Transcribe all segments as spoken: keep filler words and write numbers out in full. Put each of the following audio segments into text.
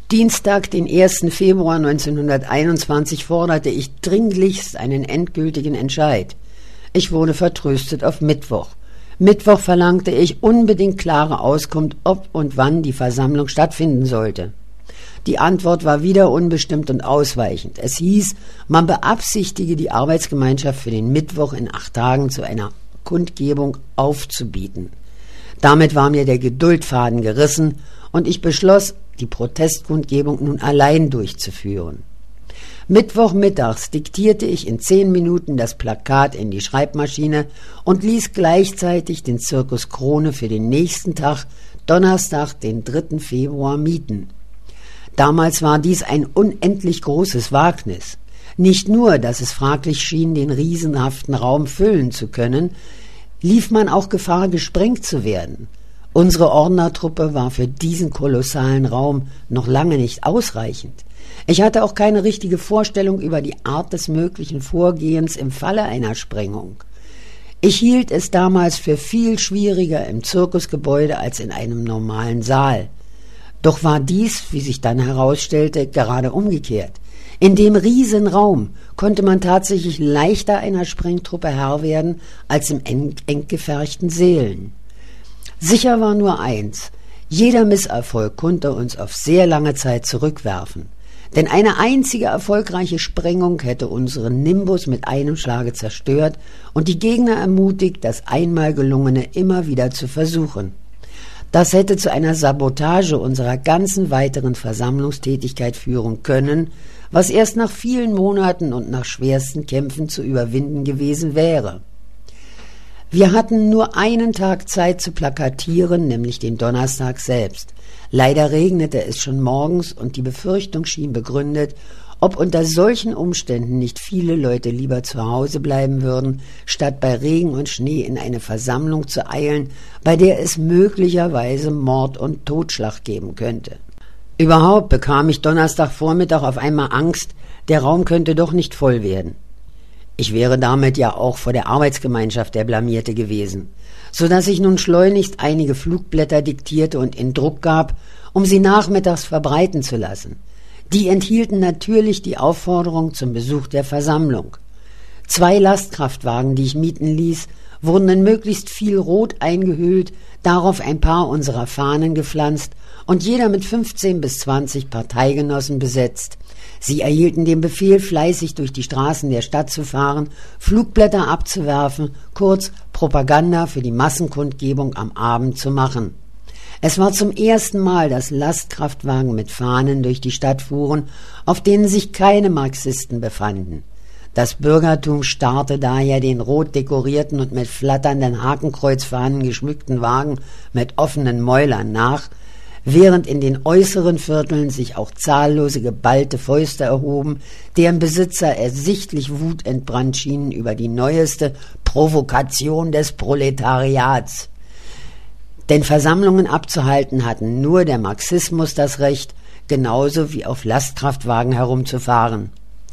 Dienstag, den ersten Februar neunzehnhunderteinundzwanzig, forderte ich dringlichst einen endgültigen Entscheid. Ich wurde vertröstet auf Mittwoch. Mittwoch verlangte ich unbedingt klare Auskunft, ob und wann die Versammlung stattfinden sollte. Die Antwort war wieder unbestimmt und ausweichend. Es hieß, man beabsichtige, die Arbeitsgemeinschaft für den Mittwoch in acht Tagen zu einer Kundgebung aufzubieten. Damit war mir der Geduldfaden gerissen und ich beschloss, die Protestkundgebung nun allein durchzuführen. Mittwochmittags diktierte ich in zehn Minuten das Plakat in die Schreibmaschine und ließ gleichzeitig den Zirkus Krone für den nächsten Tag, Donnerstag, den dritten Februar, mieten. Damals war dies ein unendlich großes Wagnis. Nicht nur, dass es fraglich schien, den riesenhaften Raum füllen zu können, lief man auch Gefahr, gesprengt zu werden. Unsere Ordnertruppe war für diesen kolossalen Raum noch lange nicht ausreichend. Ich hatte auch keine richtige Vorstellung über die Art des möglichen Vorgehens im Falle einer Sprengung. Ich hielt es damals für viel schwieriger im Zirkusgebäude als in einem normalen Saal. Doch war dies, wie sich dann herausstellte, gerade umgekehrt. In dem Riesenraum konnte man tatsächlich leichter einer Sprengtruppe Herr werden als im eng, eng gefärchten Sälen. Sicher war nur eins: Jeder Misserfolg konnte uns auf sehr lange Zeit zurückwerfen. Denn eine einzige erfolgreiche Sprengung hätte unseren Nimbus mit einem Schlage zerstört und die Gegner ermutigt, das einmal Gelungene immer wieder zu versuchen. Das hätte zu einer Sabotage unserer ganzen weiteren Versammlungstätigkeit führen können, was erst nach vielen Monaten und nach schwersten Kämpfen zu überwinden gewesen wäre. Wir hatten nur einen Tag Zeit zu plakatieren, nämlich den Donnerstag selbst. Leider regnete es schon morgens und die Befürchtung schien begründet, ob unter solchen Umständen nicht viele Leute lieber zu Hause bleiben würden, statt bei Regen und Schnee in eine Versammlung zu eilen, bei der es möglicherweise Mord und Totschlag geben könnte. Überhaupt bekam ich Donnerstagvormittag auf einmal Angst, der Raum könnte doch nicht voll werden. Ich wäre damit ja auch vor der Arbeitsgemeinschaft der Blamierte gewesen, so dass ich nun schleunigst einige Flugblätter diktierte und in Druck gab, um sie nachmittags verbreiten zu lassen. Die enthielten natürlich die Aufforderung zum Besuch der Versammlung. Zwei Lastkraftwagen, die ich mieten ließ, wurden in möglichst viel Rot eingehüllt, darauf ein paar unserer Fahnen gepflanzt und jeder mit fünfzehn bis zwanzig Parteigenossen besetzt. Sie erhielten den Befehl, fleißig durch die Straßen der Stadt zu fahren, Flugblätter abzuwerfen, kurz Propaganda für die Massenkundgebung am Abend zu machen. Es war zum ersten Mal, dass Lastkraftwagen mit Fahnen durch die Stadt fuhren, auf denen sich keine Marxisten befanden. Das Bürgertum starrte daher den rot dekorierten und mit flatternden Hakenkreuzfahnen geschmückten Wagen mit offenen Mäulern nach, während in den äußeren Vierteln sich auch zahllose geballte Fäuste erhoben, deren Besitzer ersichtlich wutentbrannt schienen über die neueste Provokation des Proletariats. Denn Versammlungen abzuhalten hatten nur der Marxismus das Recht, genauso wie auf Lastkraftwagen herumzufahren.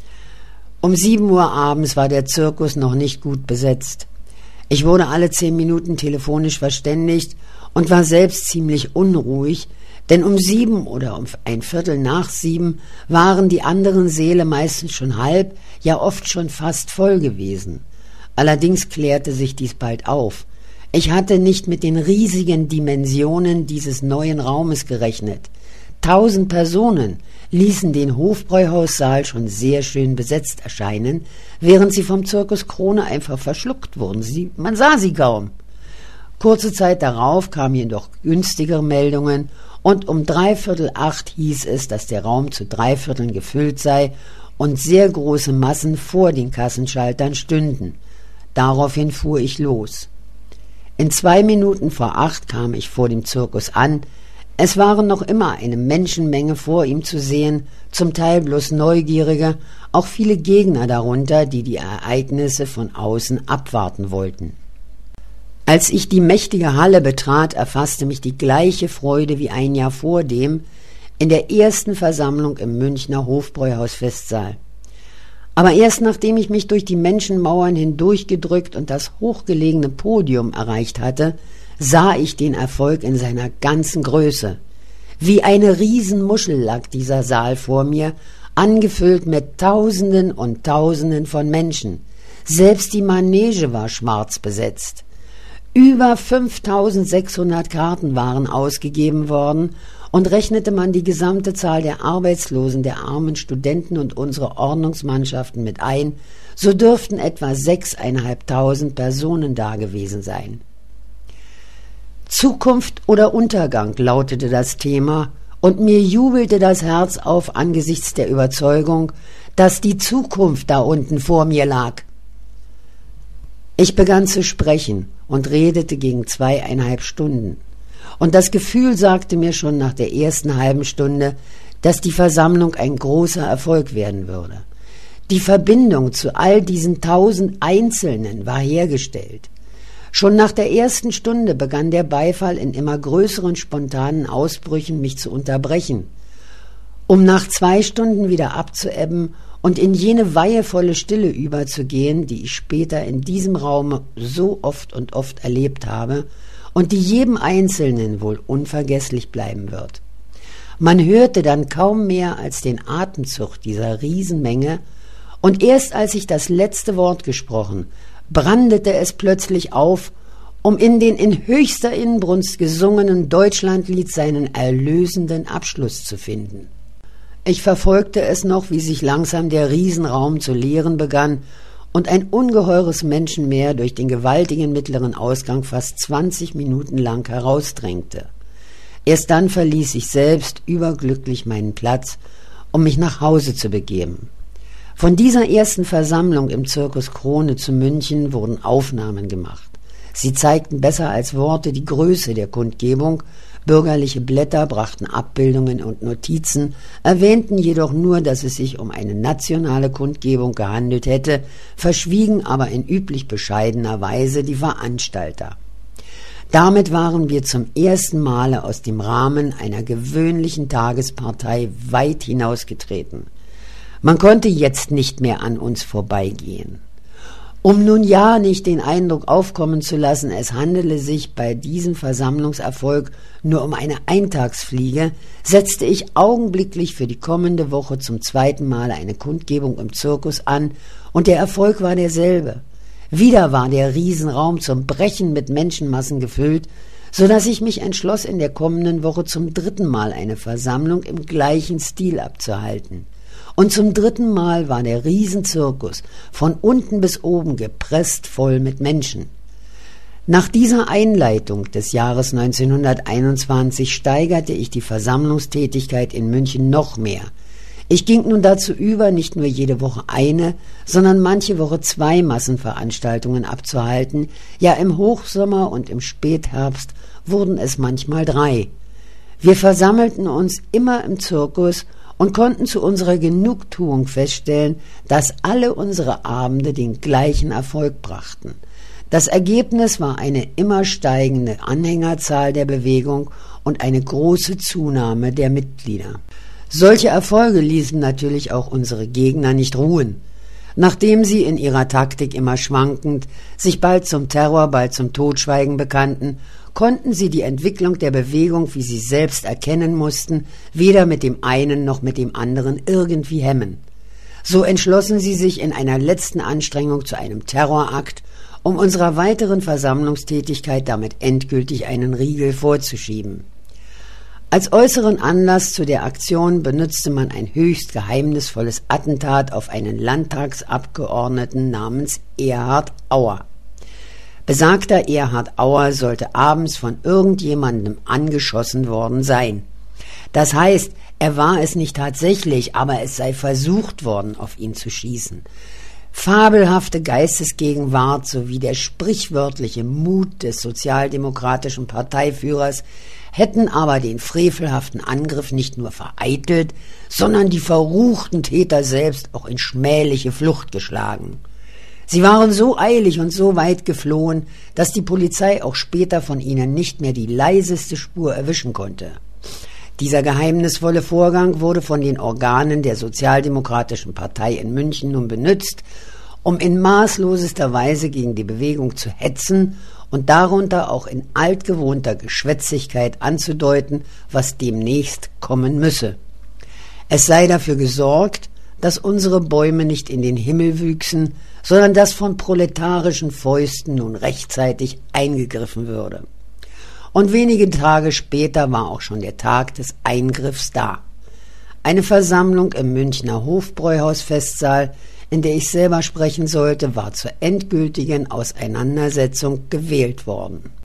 Um sieben Uhr abends war der Zirkus noch nicht gut besetzt. Ich wurde alle zehn Minuten telefonisch verständigt und war selbst ziemlich unruhig, denn um sieben oder um ein Viertel nach sieben waren die anderen Säle meistens schon halb, ja oft schon fast voll gewesen. Allerdings klärte sich dies bald auf. Ich hatte nicht mit den riesigen Dimensionen dieses neuen Raumes gerechnet. Tausend Personen ließen den Hofbräuhaussaal schon sehr schön besetzt erscheinen, während sie vom Zirkus Krone einfach verschluckt wurden. Sie, man sah sie kaum. Kurze Zeit darauf kamen jedoch günstigere Meldungen und um dreiviertel acht hieß es, dass der Raum zu dreivierteln gefüllt sei und sehr große Massen vor den Kassenschaltern stünden. Daraufhin fuhr ich los. In zwei Minuten vor acht kam ich vor dem Zirkus an. Es waren noch immer eine Menschenmenge vor ihm zu sehen, zum Teil bloß Neugierige, auch viele Gegner darunter, die die Ereignisse von außen abwarten wollten. Als ich die mächtige Halle betrat, erfasste mich die gleiche Freude wie ein Jahr vordem in der ersten Versammlung im Münchner Hofbräuhausfestsaal. Aber erst nachdem ich mich durch die Menschenmauern hindurchgedrückt und das hochgelegene Podium erreicht hatte, sah ich den Erfolg in seiner ganzen Größe. Wie eine Riesenmuschel lag dieser Saal vor mir, angefüllt mit Tausenden und Tausenden von Menschen. Selbst die Manege war schwarz besetzt. Über fünftausendsechshundert Karten waren ausgegeben worden, und rechnete man die gesamte Zahl der Arbeitslosen, der armen Studenten und unsere Ordnungsmannschaften mit ein, so dürften etwa sechseinhalbtausend Personen da gewesen sein. Zukunft oder Untergang lautete das Thema, und mir jubelte das Herz auf angesichts der Überzeugung, dass die Zukunft da unten vor mir lag. Ich begann zu sprechen und redete gegen zweieinhalb Stunden. Und das Gefühl sagte mir schon nach der ersten halben Stunde, dass die Versammlung ein großer Erfolg werden würde. Die Verbindung zu all diesen tausend Einzelnen war hergestellt. Schon nach der ersten Stunde begann der Beifall in immer größeren spontanen Ausbrüchen mich zu unterbrechen, um nach zwei Stunden wieder abzuebben und in jene weihevolle Stille überzugehen, die ich später in diesem Raum so oft und oft erlebt habe und die jedem Einzelnen wohl unvergesslich bleiben wird. Man hörte dann kaum mehr als den Atemzug dieser Riesenmenge, und erst als ich das letzte Wort gesprochen, brandete es plötzlich auf, um in den in höchster Inbrunst gesungenen Deutschlandlied seinen erlösenden Abschluss zu finden. Ich verfolgte es noch, wie sich langsam der Riesenraum zu leeren begann und ein ungeheures Menschenmeer durch den gewaltigen mittleren Ausgang fast zwanzig Minuten lang herausdrängte. Erst dann verließ ich selbst überglücklich meinen Platz, um mich nach Hause zu begeben. Von dieser ersten Versammlung im Circus Krone zu München wurden Aufnahmen gemacht. Sie zeigten besser als Worte die Größe der Kundgebung. Bürgerliche Blätter brachten Abbildungen und Notizen, erwähnten jedoch nur, dass es sich um eine nationale Kundgebung gehandelt hätte, verschwiegen aber in üblich bescheidener Weise die Veranstalter. Damit waren wir zum ersten Male aus dem Rahmen einer gewöhnlichen Tagespartei weit hinausgetreten. Man konnte jetzt nicht mehr an uns vorbeigehen. Um nun ja nicht den Eindruck aufkommen zu lassen, es handele sich bei diesem Versammlungserfolg nur um eine Eintagsfliege, setzte ich augenblicklich für die kommende Woche zum zweiten Mal eine Kundgebung im Zirkus an, und der Erfolg war derselbe. Wieder war der Riesenraum zum Brechen mit Menschenmassen gefüllt, so dass ich mich entschloss, in der kommenden Woche zum dritten Mal eine Versammlung im gleichen Stil abzuhalten. Und zum dritten Mal war der Riesenzirkus von unten bis oben gepresst voll mit Menschen. Nach dieser Einleitung des Jahres neunzehnhunderteinundzwanzig steigerte ich die Versammlungstätigkeit in München noch mehr. Ich ging nun dazu über, nicht nur jede Woche eine, sondern manche Woche zwei Massenveranstaltungen abzuhalten. Ja, im Hochsommer und im Spätherbst wurden es manchmal drei. Wir versammelten uns immer im Zirkus und konnten zu unserer Genugtuung feststellen, dass alle unsere Abende den gleichen Erfolg brachten. Das Ergebnis war eine immer steigende Anhängerzahl der Bewegung und eine große Zunahme der Mitglieder. Solche Erfolge ließen natürlich auch unsere Gegner nicht ruhen. Nachdem sie in ihrer Taktik immer schwankend sich bald zum Terror, bald zum Totschweigen bekannten, konnten sie die Entwicklung der Bewegung, wie sie selbst erkennen mussten, weder mit dem einen noch mit dem anderen irgendwie hemmen. So entschlossen sie sich in einer letzten Anstrengung zu einem Terrorakt, um unserer weiteren Versammlungstätigkeit damit endgültig einen Riegel vorzuschieben. Als äußeren Anlass zu der Aktion benutzte man ein höchst geheimnisvolles Attentat auf einen Landtagsabgeordneten namens Erhard Auer. Besagter Erhard Auer sollte abends von irgendjemandem angeschossen worden sein. Das heißt, er war es nicht tatsächlich, aber es sei versucht worden, auf ihn zu schießen. Fabelhafte Geistesgegenwart sowie der sprichwörtliche Mut des sozialdemokratischen Parteiführers hätten aber den frevelhaften Angriff nicht nur vereitelt, sondern die verruchten Täter selbst auch in schmähliche Flucht geschlagen. Sie waren so eilig und so weit geflohen, dass die Polizei auch später von ihnen nicht mehr die leiseste Spur erwischen konnte. Dieser geheimnisvolle Vorgang wurde von den Organen der Sozialdemokratischen Partei in München nun benutzt, um in maßlosester Weise gegen die Bewegung zu hetzen und darunter auch in altgewohnter Geschwätzigkeit anzudeuten, was demnächst kommen müsse. Es sei dafür gesorgt, dass unsere Bäume nicht in den Himmel wüchsen, sondern dass von proletarischen Fäusten nun rechtzeitig eingegriffen würde. Und wenige Tage später war auch schon der Tag des Eingriffs da. Eine Versammlung im Münchner Hofbräuhaus-Festsaal, in der ich selber sprechen sollte, war zur endgültigen Auseinandersetzung gewählt worden.